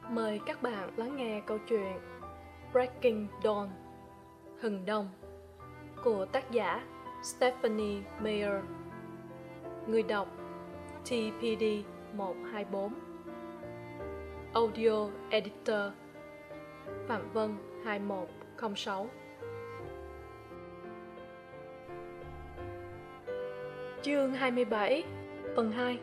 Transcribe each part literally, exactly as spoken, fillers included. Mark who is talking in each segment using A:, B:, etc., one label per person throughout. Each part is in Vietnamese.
A: Mời các bạn lắng nghe câu chuyện Breaking Dawn, Hừng Đông của tác giả Stephanie Meyer. Người đọc T P D một hai bốn. Audio Editor Phạm Vân hai một không sáu. Chương hai mươi bảy, phần hai.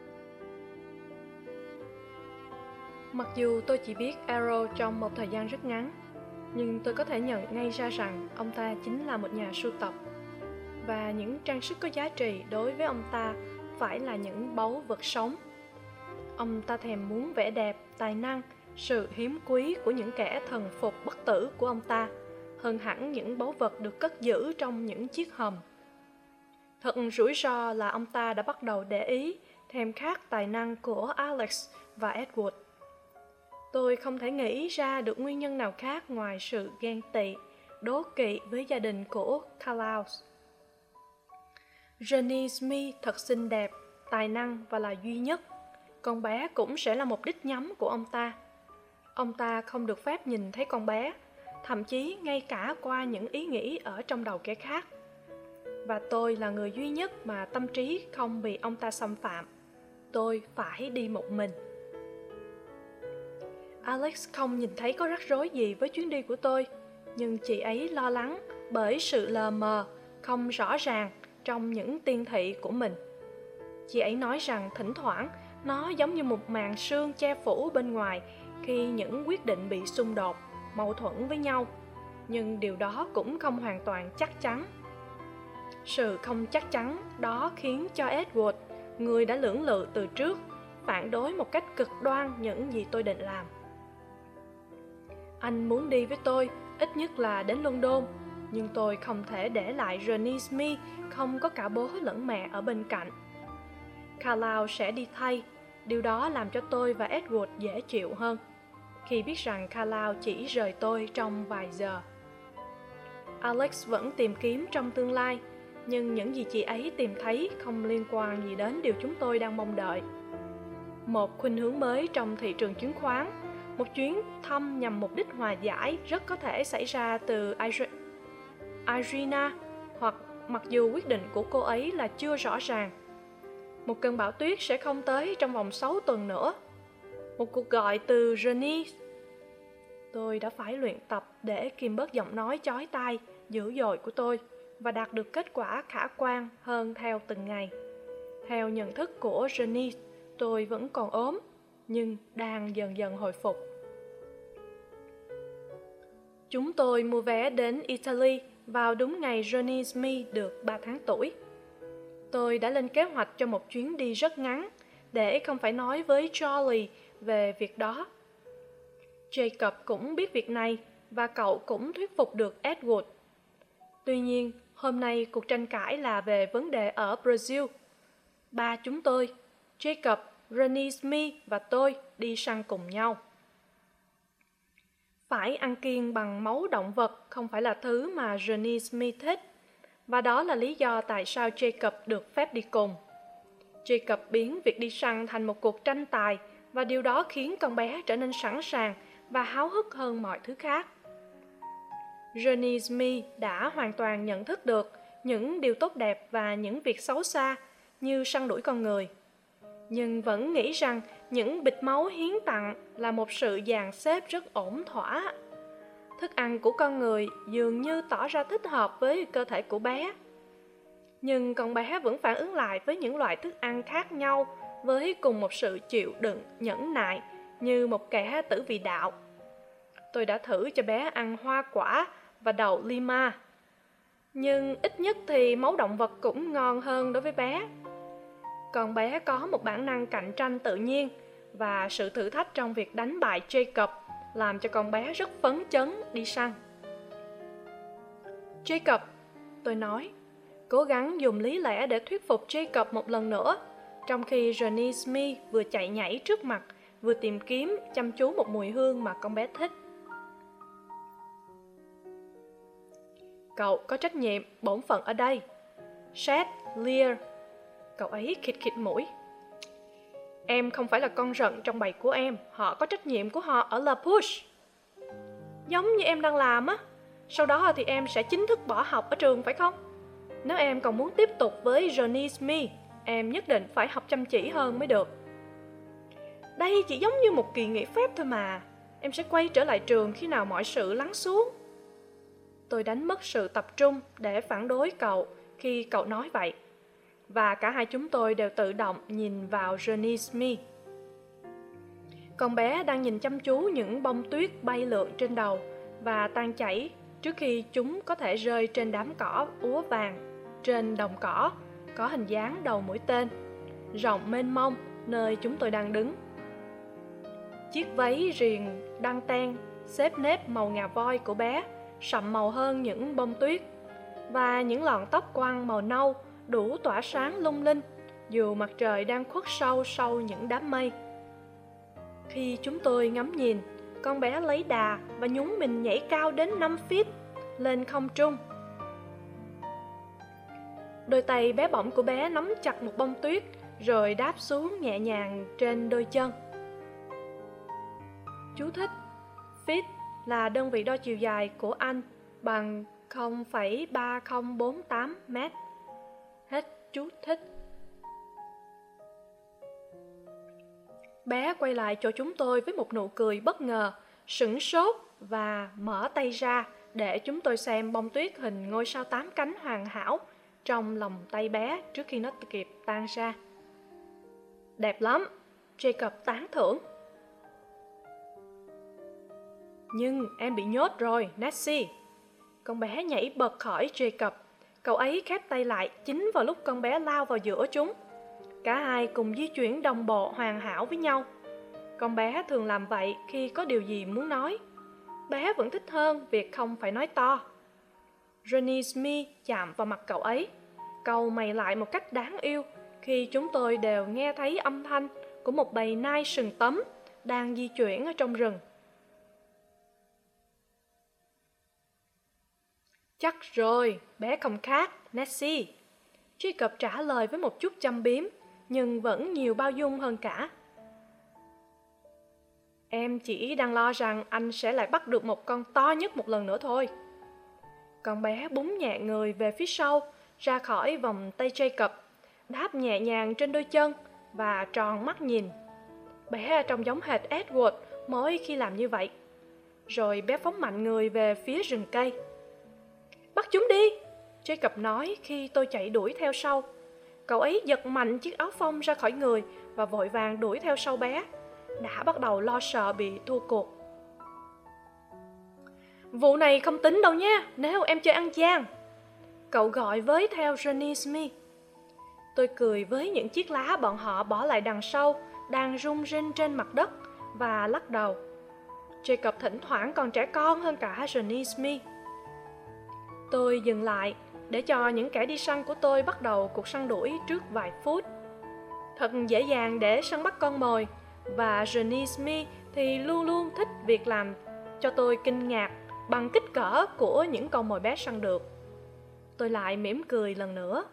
A: Mặc dù tôi chỉ biết Arrow trong một thời gian rất ngắn, nhưng tôi có thể nhận ngay ra rằng ông ta chính là một nhà sưu tập. Và những trang sức có giá trị đối với ông ta phải là những báu vật sống. Ông ta thèm muốn vẻ đẹp, tài năng, sự hiếm quý của những kẻ thần phục bất tử của ông ta, hơn hẳn những báu vật được cất giữ trong những chiếc hòm. Thật rủi ro là ông ta đã bắt đầu để ý, thèm khát tài năng của Alex và Edward. Tôi không thể nghĩ ra được nguyên nhân nào khác ngoài sự ghen tị, đố kỵ với gia đình của Carlisle. Jenny Smith thật xinh đẹp, tài năng và là duy nhất. Con bé cũng sẽ là một đích nhắm của ông ta. Ông ta không được phép nhìn thấy con bé, thậm chí ngay cả qua những ý nghĩ ở trong đầu kẻ khác. Và tôi là người duy nhất mà tâm trí không bị ông ta xâm phạm. Tôi phải đi một mình. Alex không nhìn thấy có rắc rối gì với chuyến đi của tôi, nhưng chị ấy lo lắng bởi sự lờ mờ, không rõ ràng trong những tiên thị của mình. Chị ấy nói rằng thỉnh thoảng nó giống như một màn sương che phủ bên ngoài khi những quyết định bị xung đột, mâu thuẫn với nhau, nhưng điều đó cũng không hoàn toàn chắc chắn. Sự không chắc chắn đó khiến cho Edward, người đã lưỡng lự từ trước, phản đối một cách cực đoan những gì tôi định làm. Anh muốn đi với tôi, ít nhất là đến London, nhưng tôi không thể để lại Jenny Smith không có cả bố lẫn mẹ ở bên cạnh. Carlisle sẽ đi thay, điều đó làm cho tôi và Edward dễ chịu hơn, khi biết rằng Carlisle chỉ rời tôi trong vài giờ. Alex vẫn tìm kiếm trong tương lai, nhưng những gì chị ấy tìm thấy không liên quan gì đến điều chúng tôi đang mong đợi. Một khuynh hướng mới trong thị trường chứng khoán, một chuyến thăm nhằm mục đích hòa giải rất có thể xảy ra từ Irina, hoặc mặc dù quyết định của cô ấy là chưa rõ ràng. Một cơn bão tuyết sẽ không tới trong vòng sáu tuần nữa. Một cuộc gọi từ Jenny. Tôi đã phải luyện tập để kìm bớt giọng nói chói tai, dữ dội của tôi và đạt được kết quả khả quan hơn theo từng ngày. Theo nhận thức của Jenny, tôi vẫn còn ốm, nhưng đang dần dần hồi phục. Chúng tôi mua vé đến Italy vào đúng ngày Jenny Smith được ba tháng tuổi. Tôi đã lên kế hoạch cho một chuyến đi rất ngắn, để không phải nói với Charlie về việc đó. Jacob cũng biết việc này, và cậu cũng thuyết phục được Edward. Tuy nhiên, hôm nay cuộc tranh cãi là về vấn đề ở Brazil. Ba chúng tôi, Jacob, Jenny Smith và tôi đi săn cùng nhau. Phải ăn kiêng bằng máu động vật không phải là thứ mà Jenny Smith thích, và đó là lý do tại sao Jacob được phép đi cùng. Jacob biến việc đi săn thành một cuộc tranh tài, và điều đó khiến con bé trở nên sẵn sàng và háo hức hơn mọi thứ khác. Jenny Smith đã hoàn toàn nhận thức được những điều tốt đẹp và những việc xấu xa như săn đuổi con người, nhưng vẫn nghĩ rằng những bịch máu hiến tặng là một sự dàn xếp rất ổn thỏa. Thức ăn của con người dường như tỏ ra thích hợp với cơ thể của bé, nhưng con bé vẫn phản ứng lại với những loại thức ăn khác nhau với cùng một sự chịu đựng nhẫn nại như một kẻ tử vì đạo. Tôi đã thử cho bé ăn hoa quả và đậu lima, nhưng ít nhất thì máu động vật cũng ngon hơn đối với bé. Con bé có một bản năng cạnh tranh tự nhiên, và sự thử thách trong việc đánh bại Jacob làm cho con bé rất phấn chấn đi săn. Jacob, tôi nói, cố gắng dùng lý lẽ để thuyết phục Jacob một lần nữa, trong khi Jenny Smith vừa chạy nhảy trước mặt, vừa tìm kiếm chăm chú một mùi hương mà con bé thích. Cậu có trách nhiệm, bổn phận ở đây. Seth, Lear. Cậu ấy khịt khịt mũi. Em không phải là con rận trong bầy của em, họ có trách nhiệm của họ ở La Push. Giống như em đang làm á. Sau đó thì em sẽ chính thức bỏ học ở trường phải không? Nếu em còn muốn tiếp tục với Johnny Smith, em nhất định phải học chăm chỉ hơn mới được. Đây chỉ giống như một kỳ nghỉ phép thôi mà. Em sẽ quay trở lại trường khi nào mọi sự lắng xuống. Tôi đánh mất sự tập trung để phản đối cậu khi cậu nói vậy. Và cả hai chúng tôi đều tự động nhìn vào Johnny Smith. Con bé đang nhìn chăm chú những bông tuyết bay lượn trên đầu và tan chảy trước khi chúng có thể rơi trên đám cỏ úa vàng trên đồng cỏ có hình dáng đầu mũi tên, rộng mênh mông nơi chúng tôi đang đứng. Chiếc váy riềng đăng ten xếp nếp màu ngà voi của bé sậm màu hơn những bông tuyết, và những lọn tóc quăn màu nâu đủ tỏa sáng lung linh dù mặt trời đang khuất sâu sau những đám mây. Khi chúng tôi ngắm nhìn, con bé lấy đà và nhún mình nhảy cao đến năm feet lên không trung. Đôi tay bé bỏng của bé nắm chặt một bông tuyết rồi đáp xuống nhẹ nhàng trên đôi chân. Chú thích: feet là đơn vị đo chiều dài của Anh bằng không phẩy ba không bốn tám mét. Hết chú thích. Bé quay lại chỗ chúng tôi với một nụ cười bất ngờ, sửng sốt và mở tay ra để chúng tôi xem bông tuyết hình ngôi sao tám cánh hoàn hảo trong lòng tay bé trước khi nó kịp tan ra. Đẹp lắm, Jacob tán thưởng. Nhưng em bị nhốt rồi, Nessie. Con bé nhảy bật khỏi Jacob. Cậu ấy khép tay lại chính vào lúc con bé lao vào giữa chúng. Cả hai cùng di chuyển đồng bộ hoàn hảo với nhau. Con bé thường làm vậy khi có điều gì muốn nói. Bé vẫn thích hơn việc không phải nói to. Johnny Smith chạm vào mặt cậu ấy, cau mày lại một cách đáng yêu khi chúng tôi đều nghe thấy âm thanh của một bầy nai sừng tấm đang di chuyển ở trong rừng. Chắc rồi, bé không khác, Nessie. Jacob trả lời với một chút châm biếm, nhưng vẫn nhiều bao dung hơn cả. Em chỉ đang lo rằng anh sẽ lại bắt được một con to nhất một lần nữa thôi. Con bé búng nhẹ người về phía sau, ra khỏi vòng tay Jacob, đáp nhẹ nhàng trên đôi chân và tròn mắt nhìn. Bé trông giống hệt Edward mỗi khi làm như vậy. Rồi bé phóng mạnh người về phía rừng cây. Bắt chúng đi, Jacob nói khi tôi chạy đuổi theo sau. Cậu ấy giật mạnh chiếc áo phông ra khỏi người và vội vàng đuổi theo sau bé, đã bắt đầu lo sợ bị thua cuộc. Vụ này không tính đâu nha, nếu em chơi ăn gian, cậu gọi với theo Johnny Smith. Tôi cười với những chiếc lá bọn họ bỏ lại đằng sau đang rung rinh trên mặt đất và lắc đầu. Jacob thỉnh thoảng còn trẻ con hơn cả Johnny Smith. Tôi dừng lại để cho những kẻ đi săn của tôi bắt đầu cuộc săn đuổi trước vài phút. Thật dễ dàng để săn bắt con mồi, và Johnny Smith thì luôn luôn thích việc làm cho tôi kinh ngạc bằng kích cỡ của những con mồi bé săn được. Tôi lại mỉm cười lần nữa.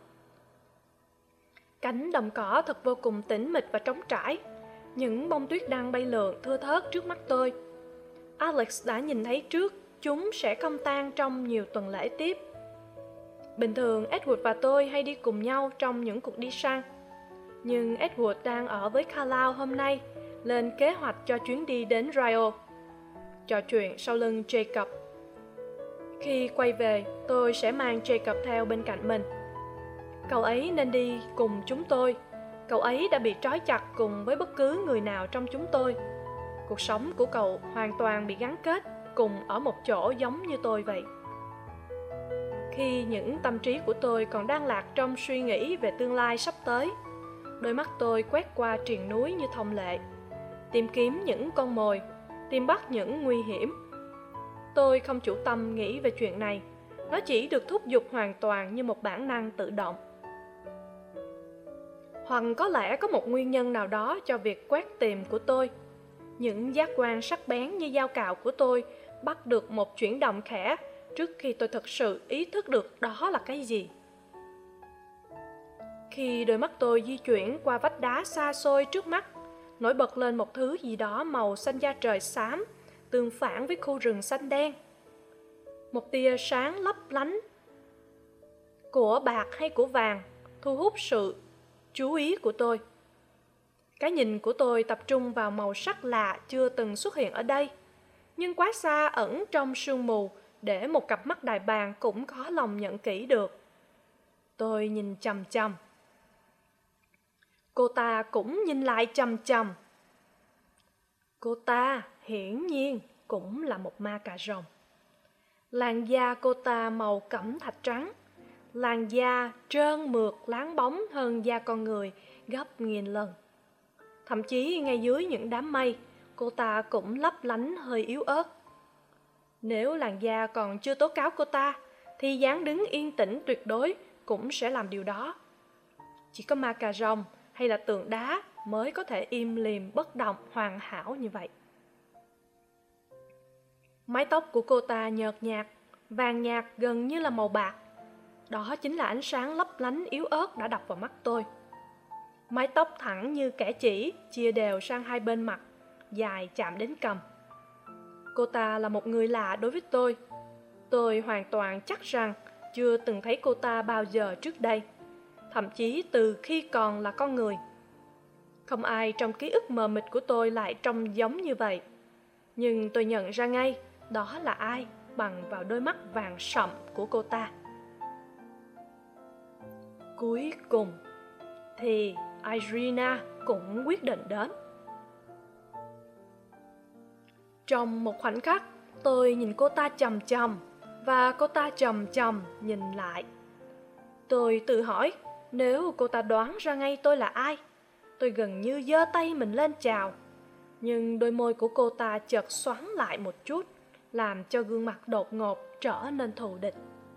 A: Cánh đồng cỏ thật vô cùng tĩnh mịch và trống trải. Những bông tuyết đang bay lượn thưa thớt trước mắt tôi. Alex đã nhìn thấy trước chúng sẽ không tan trong nhiều tuần lễ tiếp. Bình thường Edward và tôi hay đi cùng nhau trong những cuộc đi săn. Nhưng Edward đang ở với Carlisle hôm nay, lên kế hoạch cho chuyến đi đến Rio. Trò chuyện sau lưng Jacob. Khi quay về, tôi sẽ mang Jacob theo bên cạnh mình. Cậu ấy nên đi cùng chúng tôi. Cậu ấy đã bị trói chặt cùng với bất cứ người nào trong chúng tôi. Cuộc sống của cậu hoàn toàn bị gắn kết cùng ở một chỗ giống như tôi vậy. Khi những tâm trí của tôi còn đang lạc trong suy nghĩ về tương lai sắp tới, đôi mắt tôi quét qua triền núi như thông lệ, tìm kiếm những con mồi, tìm bắt những nguy hiểm. Tôi không chủ tâm nghĩ về chuyện này, nó chỉ được thúc giục hoàn toàn như một bản năng tự động. Hoặc có lẽ có một nguyên nhân nào đó cho việc quét tìm của tôi. Những giác quan sắc bén như dao cạo của tôi bắt được một chuyển động khẽ trước khi tôi thực sự ý thức được đó là cái gì. Khi đôi mắt tôi di chuyển qua vách đá xa xôi trước mắt, nổi bật lên một thứ gì đó màu xanh da trời xám, tương phản với khu rừng xanh đen. Một tia sáng lấp lánh của bạc hay của vàng thu hút sự chú ý của tôi. Cái nhìn của tôi tập trung vào màu sắc lạ chưa từng xuất hiện ở đây, nhưng quá xa ẩn trong sương mù để một cặp mắt đại bàng cũng khó lòng nhận kỹ được. Tôi nhìn chằm chằm. Cô ta cũng nhìn lại chằm chằm. Cô ta hiển nhiên cũng là một ma cà rồng. Làn da cô ta màu cẩm thạch trắng, làn da trơn mượt láng bóng hơn da con người gấp nghìn lần. Thậm chí ngay dưới những đám mây, cô ta cũng lấp lánh hơi yếu ớt. Nếu làn da còn chưa tố cáo cô ta, thì dáng đứng yên tĩnh tuyệt đối cũng sẽ làm điều đó. Chỉ có ma cà rồng hay là tượng đá mới có thể im lìm bất động hoàn hảo như vậy. Mái tóc của cô ta nhợt nhạt, vàng nhạt gần như là màu bạc. Đó chính là ánh sáng lấp lánh yếu ớt đã đập vào mắt tôi. Mái tóc thẳng như kẻ chỉ, chia đều sang hai bên mặt, dài chạm đến cằm. Cô ta là một người lạ đối với tôi. Tôi hoàn toàn chắc rằng chưa từng thấy cô ta bao giờ trước đây, thậm chí từ khi còn là con người. Không ai trong ký ức mờ mịt của tôi lại trông giống như vậy. Nhưng tôi nhận ra ngay đó là ai bằng vào đôi mắt vàng sậm của cô ta. Cuối cùng thì Irina cũng quyết định đến. Trong một khoảnh khắc, tôi nhìn cô ta chằm chằm và cô ta chằm chằm nhìn lại. Tôi tự hỏi, nếu cô ta đoán ra ngay tôi là ai, tôi gần như giơ tay mình lên chào. Nhưng đôi môi của cô ta chợt xoắn lại một chút, làm cho gương mặt đột ngột trở nên thù địch.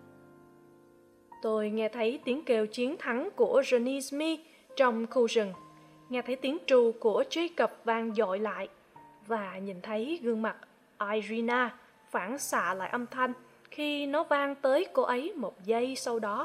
A: Tôi nghe thấy tiếng kêu chiến thắng của Johnny Smith trong khu rừng, nghe thấy tiếng tru của Jacob vang dội lại, và nhìn thấy gương mặt Irina phản xạ lại âm thanh khi nó vang tới cô ấy một giây sau đó.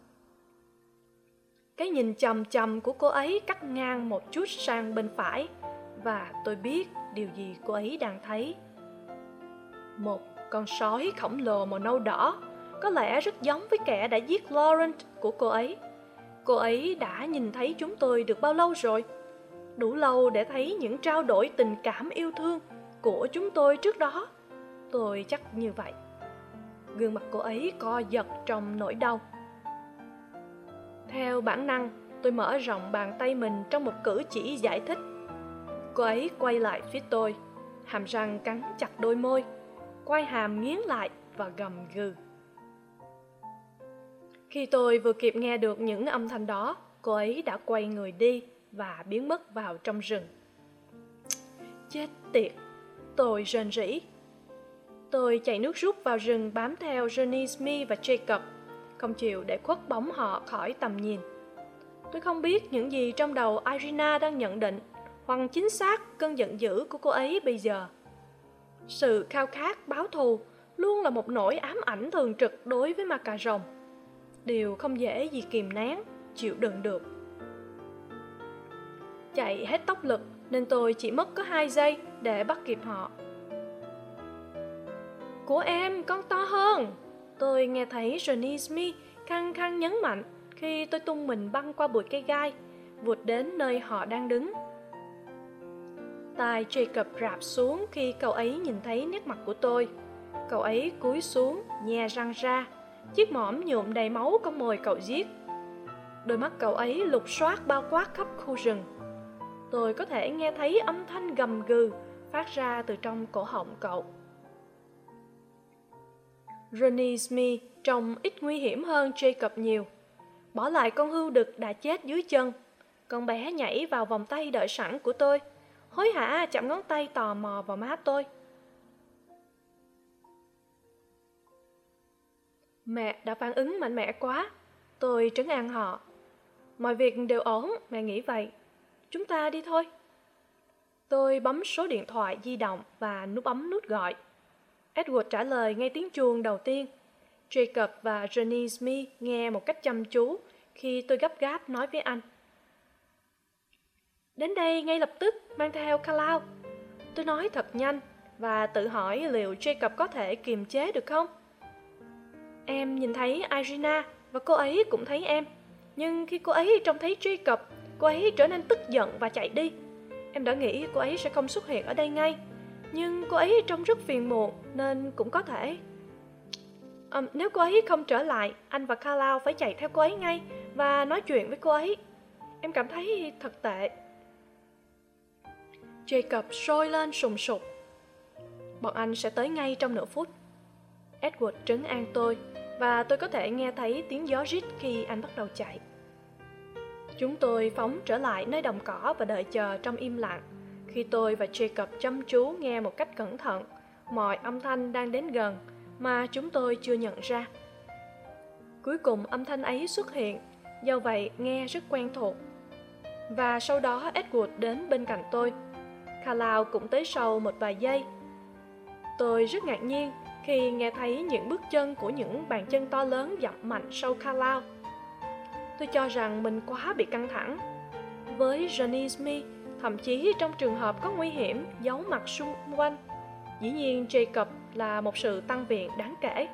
A: Cái nhìn chằm chằm của cô ấy cắt ngang một chút sang bên phải, và tôi biết điều gì cô ấy đang thấy. Một con sói khổng lồ màu nâu đỏ, có lẽ rất giống với kẻ đã giết Laurent của cô ấy. Cô ấy đã nhìn thấy chúng tôi được bao lâu rồi? Đủ lâu để thấy những trao đổi tình cảm yêu thương của chúng tôi trước đó. Tôi chắc như vậy. Gương mặt cô ấy co giật trong nỗi đau. Theo bản năng, tôi mở rộng bàn tay mình trong một cử chỉ giải thích. Cô ấy quay lại phía tôi, hàm răng cắn chặt đôi môi, quai hàm nghiến lại và gầm gừ. Khi tôi vừa kịp nghe được những âm thanh đó, cô ấy đã quay người đi và biến mất vào trong rừng. Chết tiệt, tôi rên rỉ. Tôi chạy nước rút vào rừng bám theo Johnny Smith và Jacob, không chịu để khuất bóng họ khỏi tầm nhìn. Tôi không biết những gì trong đầu Irina đang nhận định, hoặc chính xác cơn giận dữ của cô ấy bây giờ. Sự khao khát báo thù luôn là một nỗi ám ảnh thường trực đối với ma cà rồng. Điều không dễ gì kìm nén, chịu đựng được. Chạy hết tốc lực nên tôi chỉ mất có hai giây để bắt kịp họ. Của em còn to hơn, tôi nghe thấy Johnny Smith khăng khăng nhấn mạnh khi tôi tung mình băng qua bụi cây gai, vụt đến nơi họ đang đứng. Tai Jacob rạp xuống khi cậu ấy nhìn thấy nét mặt của tôi. Cậu ấy cúi xuống, nhe răng ra, chiếc mõm nhuộm đầy máu con mồi cậu giết. Đôi mắt cậu ấy lục soát bao quát khắp khu rừng. Tôi có thể nghe thấy âm thanh gầm gừ phát ra từ trong cổ họng cậu. Johnny Smith trông ít nguy hiểm hơn Jacob nhiều. Bỏ lại con hươu đực đã chết dưới chân, con bé nhảy vào vòng tay đợi sẵn của tôi, hối hả chạm ngón tay tò mò vào má tôi. Mẹ đã phản ứng mạnh mẽ quá, tôi trấn an họ. Mọi việc đều ổn, mẹ nghĩ vậy. Chúng ta đi thôi. Tôi bấm số điện thoại di động và nút bấm nút gọi. Edward trả lời ngay tiếng chuông đầu tiên. Jacob và Johnny Smith nghe một cách chăm chú khi tôi gấp gáp nói với anh. Đến đây ngay lập tức, mang theo Carlisle. Tôi nói thật nhanh và tự hỏi liệu Jacob có thể kiềm chế được không. Em nhìn thấy Irina và cô ấy cũng thấy em. Nhưng khi cô ấy trông thấy Jacob, cô ấy trở nên tức giận và chạy đi. Em đã nghĩ cô ấy sẽ không xuất hiện ở đây ngay. Nhưng cô ấy trông rất phiền muộn nên cũng có thể... À, nếu cô ấy không trở lại, anh và Carlisle phải chạy theo cô ấy ngay và nói chuyện với cô ấy. Em cảm thấy thật tệ. Jacob sôi lên sùng sục. Bọn anh sẽ tới ngay trong nửa phút. Edward trấn an tôi và tôi có thể nghe thấy tiếng gió rít khi anh bắt đầu chạy. Chúng tôi phóng trở lại nơi đồng cỏ và đợi chờ trong im lặng. Khi tôi và Jacob chăm chú nghe một cách cẩn thận mọi âm thanh đang đến gần mà chúng tôi chưa nhận ra. Cuối cùng âm thanh ấy xuất hiện, do vậy nghe rất quen thuộc. Và sau đó Edward đến bên cạnh tôi. Carlisle cũng tới sau một vài giây. Tôi rất ngạc nhiên khi nghe thấy những bước chân của những bàn chân to lớn dậm mạnh sau Carlisle. Tôi cho rằng mình quá bị căng thẳng. Với Johnny Smith, thậm chí trong trường hợp có nguy hiểm giấu mặt xung quanh, dĩ nhiên Jacob là một sự tăng viện đáng kể.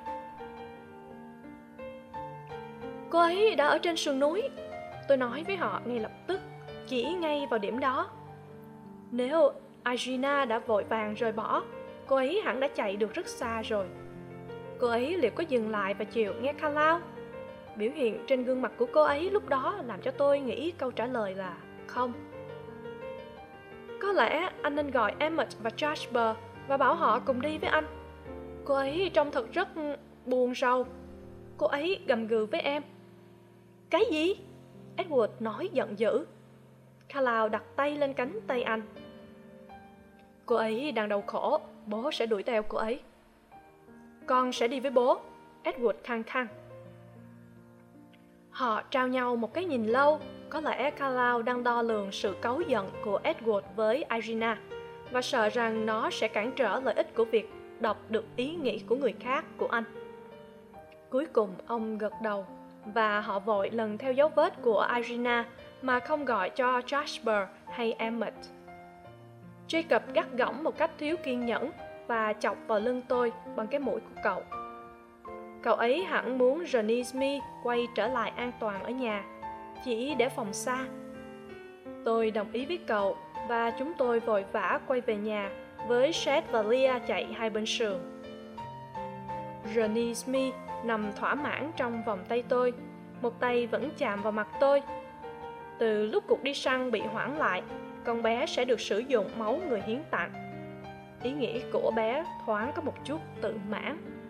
A: Cô ấy đã ở trên sườn núi, tôi nói với họ ngay lập tức, chỉ ngay vào điểm đó. Nếu Irina đã vội vàng rời bỏ, cô ấy hẳn đã chạy được rất xa rồi. Cô ấy liệu có dừng lại và chịu nghe Carlisle? Biểu hiện trên gương mặt của cô ấy lúc đó làm cho tôi nghĩ câu trả lời là không. Có lẽ anh nên gọi Emmett và Jasper và bảo họ cùng đi với anh. Cô ấy trông thật rất buồn rầu. Cô ấy gầm gừ với em. Cái gì? Edward nói giận dữ. Carlisle đặt tay lên cánh tay anh. Cô ấy đang đau khổ, bố sẽ đuổi theo cô ấy. Con sẽ đi với bố, Edward khăng khăng. Họ trao nhau một cái nhìn lâu. Có lẽ Carlisle đang đo lường sự cáu giận của Edward với Irina và sợ rằng nó sẽ cản trở lợi ích của việc đọc được ý nghĩ của người khác của anh. Cuối cùng ông gật đầu và họ vội lần theo dấu vết của Irina mà không gọi cho Jasper hay Emmett. Jacob gắt gỏng một cách thiếu kiên nhẫn và chọc vào lưng tôi bằng cái mũi của cậu. Cậu ấy hẳn muốn Johnny Smith quay trở lại an toàn ở nhà, chỉ để phòng xa. Tôi đồng ý với cậu và chúng tôi vội vã quay về nhà với Seth và Leah chạy hai bên sườn. Johnny Smith nằm thỏa mãn trong vòng tay tôi, một tay vẫn chạm vào mặt tôi. Từ lúc cuộc đi săn bị hoãn lại, con bé sẽ được sử dụng máu người hiến tặng. Ý nghĩ của bé thoáng có một chút tự mãn.